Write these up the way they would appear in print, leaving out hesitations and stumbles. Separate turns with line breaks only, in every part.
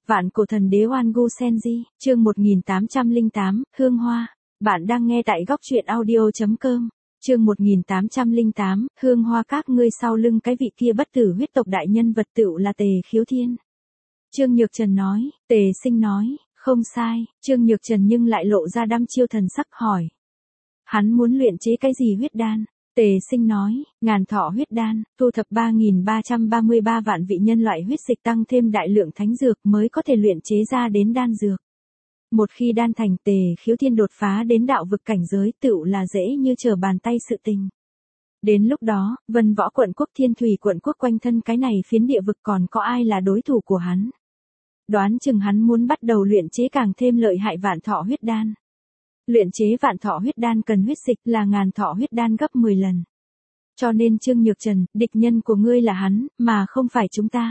Vạn cổ thần đế Oan Gu Senji, chương 1808, Hương Hoa. Bạn đang nghe tại góc truyện audio.com. Chương 1808, Hương Hoa. Các ngươi sau lưng cái vị kia bất tử huyết tộc đại nhân vật tựu là Tề Khiếu Thiên. Trương Nhược Trần nói. Tề Sinh nói, không sai. Trương Nhược Trần nhưng lại lộ ra đăm chiêu thần sắc hỏi. Hắn muốn luyện chế cái gì huyết đan? Tề Sinh nói, ngàn thọ huyết đan, thu thập 3.333 vạn vị nhân loại huyết dịch tăng thêm đại lượng thánh dược mới có thể luyện chế ra đến đan dược. Một khi đan thành, Tề Khiếu Thiên đột phá đến đạo vực cảnh giới tựu là dễ như trở bàn tay sự tình. Đến lúc đó, Vân Võ quận quốc, Thiên Thủy quận quốc quanh thân cái này phiến địa vực còn có ai là đối thủ của hắn? Đoán chừng hắn muốn bắt đầu luyện chế càng thêm lợi hại vạn thọ huyết đan. Luyện chế vạn thọ huyết đan cần huyết dịch là ngàn thọ huyết đan gấp 10 lần. Cho nên Trương Nhược Trần, địch nhân của ngươi là hắn, mà không phải chúng ta.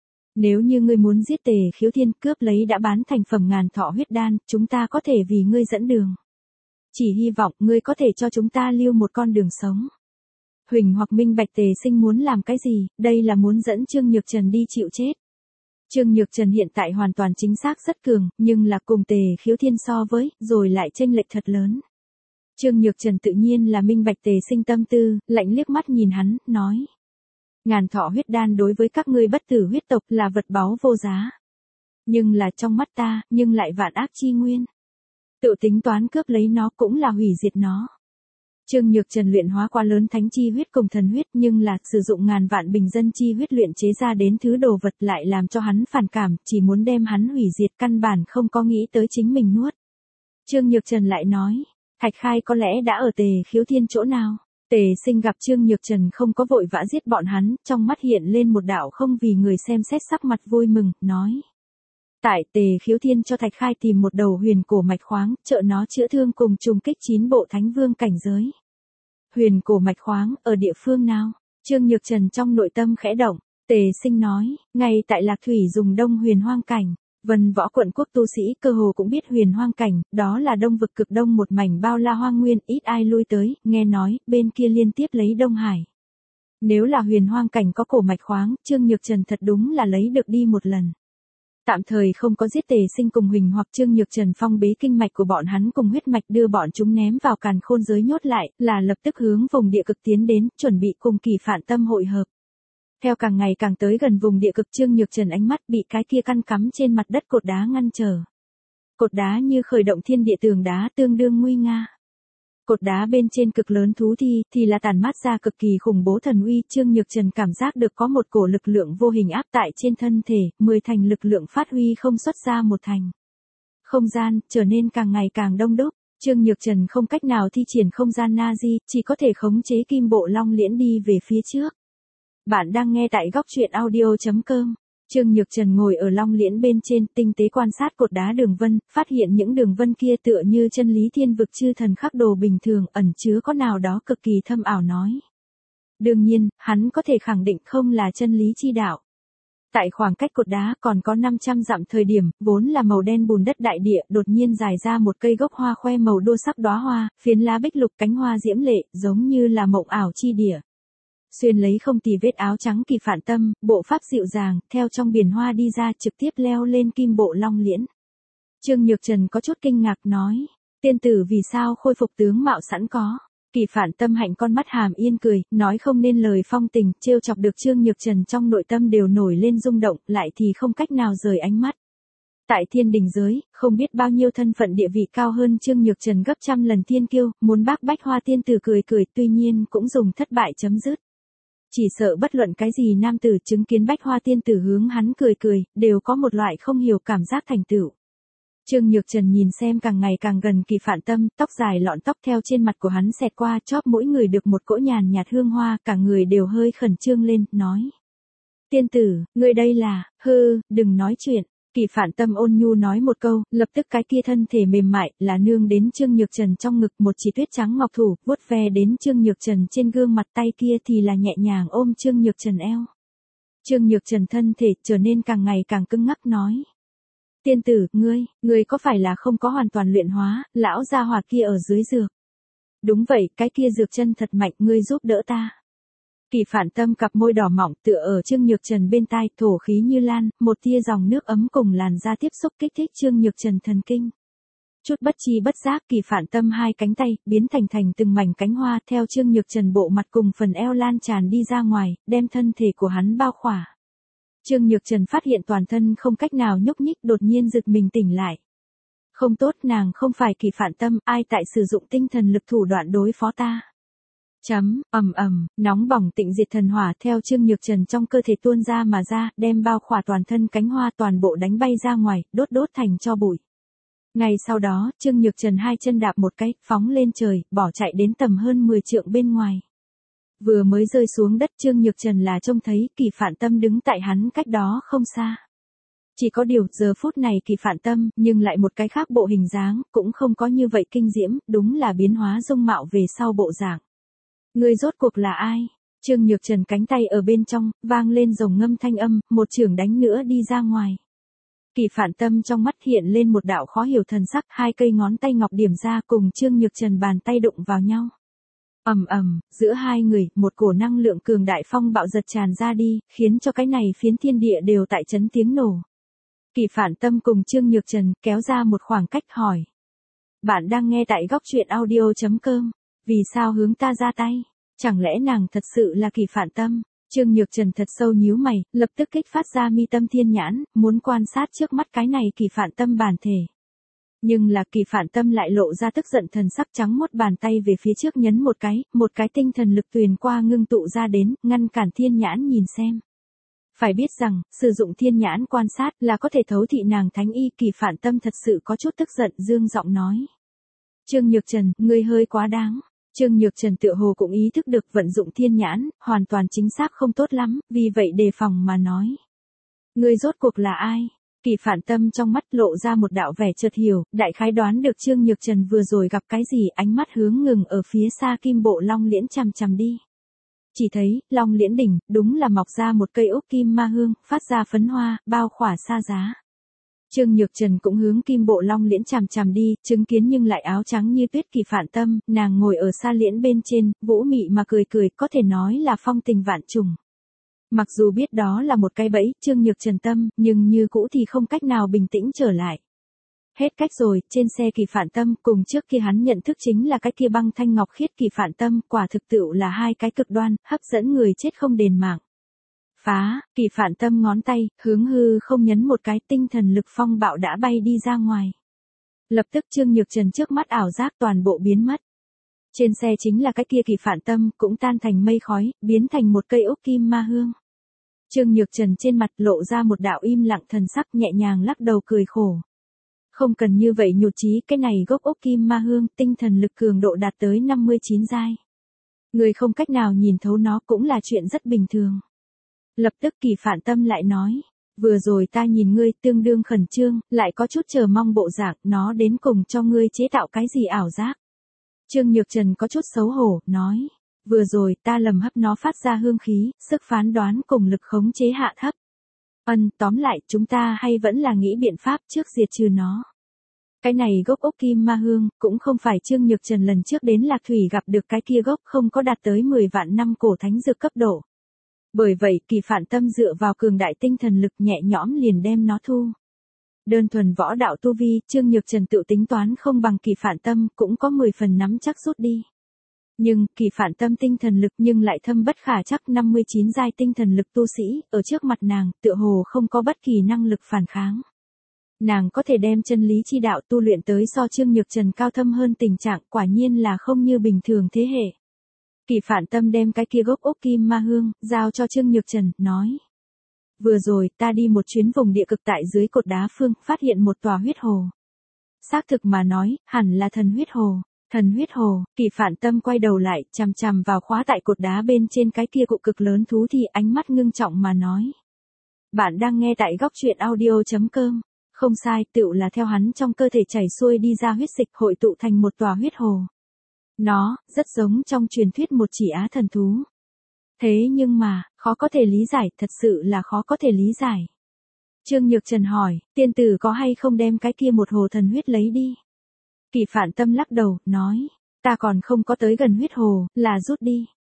Nếu như ngươi muốn giết Tề Khiếu Thiên, cướp lấy đã bán thành phẩm ngàn thọ huyết đan, chúng ta có thể vì ngươi dẫn đường. Chỉ hy vọng ngươi có thể cho chúng ta lưu một con đường sống. Huỳnh hoặc minh bạch Tề Sinh muốn làm cái gì, đây là muốn dẫn Trương Nhược Trần đi chịu chết. Trương Nhược Trần hiện tại hoàn toàn chính xác rất cường, nhưng là cùng Tề Khiếu Thiên so với, rồi lại chênh lệch thật lớn. Trương Nhược Trần tự nhiên là minh bạch Tề Sinh tâm tư, lạnh liếc mắt nhìn hắn, nói. Ngàn thọ huyết đan đối với các ngươi bất tử huyết tộc là vật báu vô giá. Nhưng là trong mắt ta, nhưng lại vạn ác chi nguyên. Tự tính toán cướp lấy nó cũng là hủy diệt nó. Trương Nhược Trần luyện hóa quá lớn thánh chi huyết cùng thần huyết, nhưng là sử dụng ngàn vạn bình dân chi huyết luyện chế ra đến thứ đồ vật lại làm cho hắn phản cảm, chỉ muốn đem hắn hủy diệt, căn bản không có nghĩ tới chính mình nuốt. Trương Nhược Trần lại nói, Thạch Khai có lẽ đã ở Tề Khiếu Thiên chỗ nào? Tề Sinh gặp Trương Nhược Trần không có vội vã giết bọn hắn, trong mắt hiện lên một đạo không vì người xem xét sắc mặt vui mừng, nói. Tại Tề Khiếu Thiên cho Thạch Khai tìm một đầu huyền cổ mạch khoáng, trợ nó chữa thương cùng trùng kích 9 bộ thánh vương cảnh giới. Huyền cổ mạch khoáng, ở địa phương nào? Trương Nhược Trần trong nội tâm khẽ động. Tề Sinh nói, ngay tại Lạc Thủy dùng Đông Huyền Hoang Cảnh. Vân Võ quận quốc tu sĩ cơ hồ cũng biết Huyền Hoang Cảnh, đó là đông vực cực đông một mảnh bao la hoang nguyên, ít ai lui tới, nghe nói, bên kia liên tiếp lấy Đông Hải. Nếu là Huyền Hoang Cảnh có cổ mạch khoáng, Trương Nhược Trần thật đúng là lấy được đi một lần. Tạm thời không có giết Tề Sinh cùng Huỳnh hoặc Trương Nhược Trần phong bế kinh mạch của bọn hắn cùng huyết mạch đưa bọn chúng ném vào càn khôn giới nhốt lại, là lập tức hướng vùng địa cực tiến đến, chuẩn bị cùng Kỳ Phản Tâm hội hợp. Theo càng ngày càng tới gần vùng địa cực, Trương Nhược Trần ánh mắt bị cái kia căn cắm trên mặt đất cột đá ngăn trở. Cột đá như khởi động thiên địa tường đá tương đương nguy nga. Cột đá bên trên cực lớn thú thi thì là tản mát ra cực kỳ khủng bố thần uy. Trương Nhược Trần cảm giác được có một cổ lực lượng vô hình áp tại trên thân thể, 10 thành lực lượng phát huy không xuất ra một thành. Không gian trở nên càng ngày càng đông đúc. Trương Nhược Trần không cách nào thi triển không gian Nazi, chỉ có thể khống chế kim bộ long liễn đi về phía trước. Bạn đang nghe tại góc truyện audio.com. Trương Nhược Trần ngồi ở long liễn bên trên, tinh tế quan sát cột đá đường vân, phát hiện những đường vân kia tựa như chân lý thiên vực chư thần khắc đồ bình thường, ẩn chứa có nào đó cực kỳ thâm ảo nói. Đương nhiên, hắn có thể khẳng định không là chân lý chi đạo. Tại khoảng cách cột đá còn có 500 dặm thời điểm, vốn là màu đen bùn đất đại địa, đột nhiên dài ra một cây gốc hoa khoe màu đua sắc đóa hoa, phiến lá bích lục, cánh hoa diễm lệ, giống như là mộng ảo chi địa. Xuyên lấy không tì vết áo trắng Kỳ Phản Tâm, bộ pháp dịu dàng, theo trong biển hoa đi ra, trực tiếp leo lên kim bộ long liễn. Trương Nhược Trần có chút kinh ngạc nói, tiên tử vì sao khôi phục tướng mạo sẵn có? Kỳ Phản Tâm hạnh con mắt hàm yên cười, nói không nên lời phong tình, trêu chọc được Trương Nhược Trần trong nội tâm đều nổi lên rung động, lại thì không cách nào rời ánh mắt. Tại thiên đình giới, không biết bao nhiêu thân phận địa vị cao hơn Trương Nhược Trần gấp trăm lần thiên kiêu, muốn bác bách hoa tiên tử cười cười, tuy nhiên cũng dùng thất bại chấm dứt. Chỉ sợ bất luận cái gì nam tử chứng kiến bách hoa tiên tử hướng hắn cười cười, đều có một loại không hiểu cảm giác thành tựu. Trương Nhược Trần nhìn xem càng ngày càng gần Kỳ Phản Tâm, tóc dài lọn tóc theo trên mặt của hắn xẹt qua, chóp mỗi người được một cỗ nhàn nhạt hương hoa, cả người đều hơi khẩn trương lên, nói. Tiên tử, ngươi đây là, đừng nói chuyện. Kỳ Phản Tâm ôn nhu nói một câu, lập tức cái kia thân thể mềm mại, là nương đến Trương Nhược Trần trong ngực, một chỉ tuyết trắng ngọc thủ, vuốt ve đến Trương Nhược Trần trên gương mặt, tay kia thì là nhẹ nhàng ôm Trương Nhược Trần eo. Trương Nhược Trần thân thể trở nên càng ngày càng cứng ngắc nói. Tiên tử, ngươi có phải là không có hoàn toàn luyện hóa, lão gia hỏa kia ở dưới dược? Đúng vậy, cái kia dược chân thật mạnh, ngươi giúp đỡ ta. Kỳ Phản Tâm cặp môi đỏ mọng tựa ở Trương Nhược Trần bên tai, thổ khí như lan, một tia dòng nước ấm cùng làn da tiếp xúc kích thích Trương Nhược Trần thần kinh. Chút bất chi bất giác Kỳ Phản Tâm hai cánh tay, biến thành từng mảnh cánh hoa, theo Trương Nhược Trần bộ mặt cùng phần eo lan tràn đi ra ngoài, đem thân thể của hắn bao khỏa. Trương Nhược Trần phát hiện toàn thân không cách nào nhúc nhích, đột nhiên giật mình tỉnh lại. Không tốt, nàng không phải Kỳ Phản Tâm, ai tại sử dụng tinh thần lực thủ đoạn đối phó ta. Nóng bỏng tịnh diệt thần hỏa theo Trương Nhược Trần trong cơ thể tuôn ra mà ra, đem bao khỏa toàn thân cánh hoa toàn bộ đánh bay ra ngoài, đốt thành tro bụi. Ngay sau đó, Trương Nhược Trần hai chân đạp một cái, phóng lên trời, bỏ chạy đến tầm hơn 10 trượng bên ngoài. Vừa mới rơi xuống đất, Trương Nhược Trần là trông thấy Kỳ Phản Tâm đứng tại hắn cách đó không xa. Chỉ có điều, giờ phút này Kỳ Phản Tâm, nhưng lại một cái khác bộ hình dáng, cũng không có như vậy kinh diễm, đúng là biến hóa dung mạo về sau bộ dạng. Ngươi rốt cuộc là ai? Trương Nhược Trần cánh tay ở bên trong, vang lên rồng ngâm thanh âm, một chưởng đánh nữa đi ra ngoài. Kỳ Phản Tâm trong mắt hiện lên một đạo khó hiểu thần sắc, hai cây ngón tay ngọc điểm ra cùng Trương Nhược Trần bàn tay đụng vào nhau. Giữa hai người, một cổ năng lượng cường đại phong bạo giật tràn ra đi, khiến cho cái này phiến thiên địa đều tại chấn tiếng nổ. Kỳ Phản Tâm cùng Trương Nhược Trần kéo ra một khoảng cách hỏi. Bạn đang nghe tại góc truyện audio.com. Vì sao hướng ta ra tay? Chẳng lẽ nàng thật sự là Kỳ Phản Tâm? Trương Nhược Trần thật sâu nhíu mày, lập tức kích phát ra mi tâm thiên nhãn, muốn quan sát trước mắt cái này Kỳ Phản Tâm bản thể. Nhưng là Kỳ Phản Tâm lại lộ ra tức giận thần sắc, trắng muốt bàn tay về phía trước nhấn một cái tinh thần lực tuyền qua ngưng tụ ra đến, ngăn cản thiên nhãn nhìn xem. Phải biết rằng, sử dụng thiên nhãn quan sát là có thể thấu thị nàng thánh y. Kỳ Phản Tâm thật sự có chút tức giận, dương giọng nói. Trương Nhược Trần, ngươi hơi quá đáng. Trương Nhược Trần tựa hồ cũng ý thức được vận dụng thiên nhãn, hoàn toàn chính xác không tốt lắm, vì vậy đề phòng mà nói. Ngươi rốt cuộc là ai? Kỳ Phản Tâm trong mắt lộ ra một đạo vẻ chợt hiểu, đại khái đoán được Trương Nhược Trần vừa rồi gặp cái gì, ánh mắt hướng ngừng ở phía xa Kim Bộ Long Liễn chằm đi. Chỉ thấy, Long Liễn đỉnh, đúng là mọc ra một cây ốc kim ma hương, phát ra phấn hoa, bao khỏa xa giá. Trương Nhược Trần cũng hướng Kim Bộ Long Liễn chằm đi, chứng kiến nhưng lại áo trắng như tuyết Kỳ Phản Tâm, nàng ngồi ở xa liễn bên trên, vũ mị mà cười, có thể nói là phong tình vạn trùng. Mặc dù biết đó là một cái bẫy, Trương Nhược Trần tâm, nhưng như cũ thì không cách nào bình tĩnh trở lại. Hết cách rồi, trên xe Kỳ Phản Tâm, cùng trước khi hắn nhận thức chính là cái kia băng thanh ngọc khiết Kỳ Phản Tâm, quả thực tựu là hai cái cực đoan, hấp dẫn người chết không đền mạng. Phá, Kỳ Phản Tâm ngón tay, hướng hư không nhấn một cái, tinh thần lực phong bạo đã bay đi ra ngoài. Lập tức Trương Nhược Trần trước mắt ảo giác toàn bộ biến mất. Trên xe chính là cái kia Kỳ Phản Tâm, cũng tan thành mây khói, biến thành một cây ốc kim ma hương. Trương Nhược Trần trên mặt lộ ra một đạo im lặng thần sắc, nhẹ nhàng lắc đầu cười khổ. Không cần như vậy nhụt chí, cái này gốc ốc kim ma hương, tinh thần lực cường độ đạt tới 59 giai. Người không cách nào nhìn thấu nó cũng là chuyện rất bình thường. Lập tức Kỳ Phản Tâm lại nói, vừa rồi ta nhìn ngươi tương đương khẩn trương, lại có chút chờ mong bộ dạng, nó đến cùng cho ngươi chế tạo cái gì ảo giác. Trương Nhược Trần có chút xấu hổ, nói, vừa rồi ta lầm hấp nó phát ra hương khí, sức phán đoán cùng lực khống chế hạ thấp. Tóm lại, chúng ta hay vẫn là nghĩ biện pháp trước diệt trừ nó. Cái này gốc ốc kim ma hương, cũng không phải Trương Nhược Trần lần trước đến Lạc Thủy gặp được cái kia gốc không có đạt tới 10 vạn năm cổ thánh dược cấp độ. Bởi vậy, Kỳ Phản Tâm dựa vào cường đại tinh thần lực nhẹ nhõm liền đem nó thu. Đơn thuần võ đạo tu vi, Trương Nhược Trần tự tính toán không bằng Kỳ Phản Tâm, cũng có 10 phần nắm chắc rút đi. Nhưng, Kỳ Phản Tâm tinh thần lực nhưng lại thâm bất khả chắc 59 giai tinh thần lực tu sĩ, ở trước mặt nàng, tựa hồ không có bất kỳ năng lực phản kháng. Nàng có thể đem chân lý chi đạo tu luyện tới so Trương Nhược Trần cao thâm hơn tình trạng, quả nhiên là không như bình thường thế hệ. Kỳ Phản Tâm đem cái kia gốc ốc kim ma hương, giao cho Trương Nhược Trần, nói. Vừa rồi, ta đi một chuyến vùng địa cực tại dưới cột đá phương, phát hiện một tòa huyết hồ. Xác thực mà nói, hẳn là thần huyết hồ. Thần huyết hồ, Kỳ Phản Tâm quay đầu lại, chằm vào khóa tại cột đá bên trên cái kia cụ cực lớn thú thì ánh mắt ngưng trọng mà nói. Bạn đang nghe tại góc truyện audio.com. Không sai, tựu là theo hắn trong cơ thể chảy xuôi đi ra huyết dịch hội tụ thành một tòa huyết hồ. Nó, rất giống trong truyền thuyết một chỉ á thần thú. Thế nhưng mà, khó có thể lý giải, thật sự là khó có thể lý giải. Trương Nhược Trần hỏi, tiên tử có hay không đem cái kia một hồ thần huyết lấy đi? Kỳ Phản Tâm lắc đầu, nói, ta còn không có tới gần huyết hồ, là rút đi.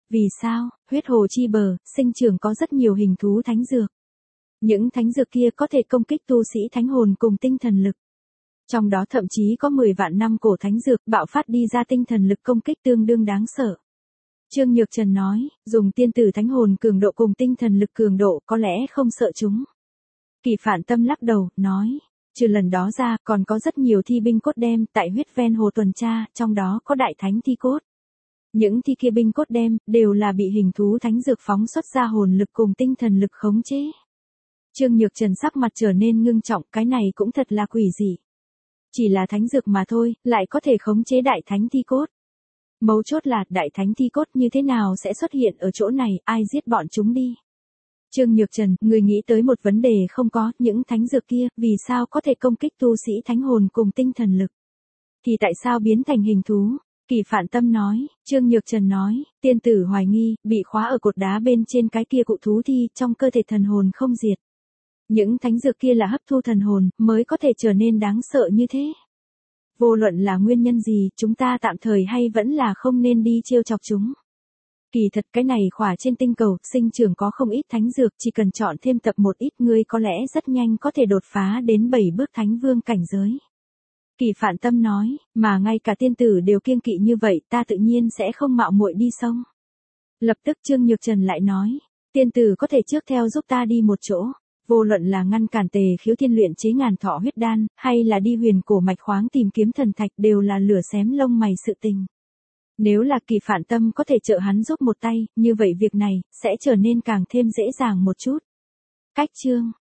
Vì sao? Huyết hồ chi bờ, sinh trưởng có rất nhiều hình thú thánh dược. Những thánh dược kia có thể công kích tu sĩ thánh hồn cùng tinh thần lực. Trong đó thậm chí có 10 vạn năm cổ thánh dược bạo phát đi ra tinh thần lực công kích tương đương đáng sợ. Trương Nhược Trần nói, dùng tiên tử thánh hồn cường độ cùng tinh thần lực cường độ có lẽ không sợ chúng. Kỳ Phản Tâm lắc đầu, nói, trừ lần đó ra còn có rất nhiều thi binh cốt đem tại huyết ven hồ tuần tra, trong đó có đại thánh thi cốt. Những thi kia binh cốt đem đều là bị hình thú thánh dược phóng xuất ra hồn lực cùng tinh thần lực khống chế. Trương Nhược Trần sắc mặt trở nên ngưng trọng, cái này cũng thật là quỷ dị. Chỉ là thánh dược mà thôi, lại có thể khống chế đại thánh thi cốt. Mấu chốt là đại thánh thi cốt như thế nào sẽ xuất hiện ở chỗ này, ai giết bọn chúng đi. Trương Nhược Trần, người nghĩ tới một vấn đề không có, những thánh dược kia, vì sao có thể công kích tu sĩ thánh hồn cùng tinh thần lực? Thì tại sao biến thành hình thú? Kỳ Phản Tâm nói, Trương Nhược Trần nói, tiên tử hoài nghi, bị khóa ở cột đá bên trên cái kia cụ thú thi, trong cơ thể thần hồn không diệt. Những thánh dược kia là hấp thu thần hồn, mới có thể trở nên đáng sợ như thế. Vô luận là nguyên nhân gì, chúng ta tạm thời hay vẫn là không nên đi trêu chọc chúng. Kỳ thật cái này khỏa trên tinh cầu, sinh trưởng có không ít thánh dược, chỉ cần chọn thêm tập một ít ngươi có lẽ rất nhanh có thể đột phá đến 7 bước thánh vương cảnh giới. Kỳ Phản Tâm nói, mà ngay cả tiên tử đều kiêng kỵ như vậy, ta tự nhiên sẽ không mạo muội đi sông. Lập tức Trương Nhược Trần lại nói, tiên tử có thể trước theo giúp ta đi một chỗ. Vô luận là ngăn cản Tề Khiếu Thiên luyện chế ngàn thọ huyết đan, hay là đi huyền cổ mạch khoáng tìm kiếm thần thạch đều là lửa xém lông mày sự tình. Nếu là Kỳ Phản Tâm có thể trợ hắn giúp một tay, như vậy việc này sẽ trở nên càng thêm dễ dàng một chút. Cách chương